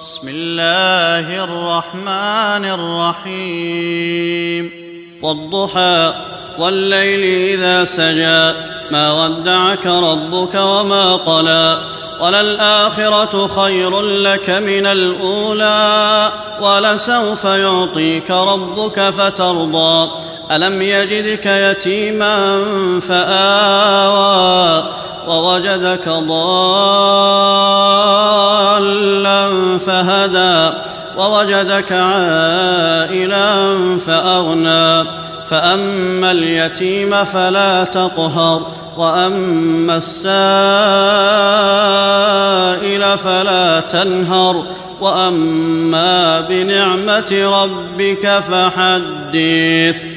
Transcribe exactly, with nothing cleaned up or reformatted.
بسم الله الرحمن الرحيم والضحى والليل إذا سجى ما ودعك ربك وما قلى وللآخرة خير لك من الأولى ولسوف يعطيك ربك فترضى ألم يجدك يتيما فآوى ووجدك ضالا فهدى ووجدك عائلا فأغنى فأما اليتيم فلا تقهر وأما السائل فلا تنهر وأما بنعمة ربك فحدث.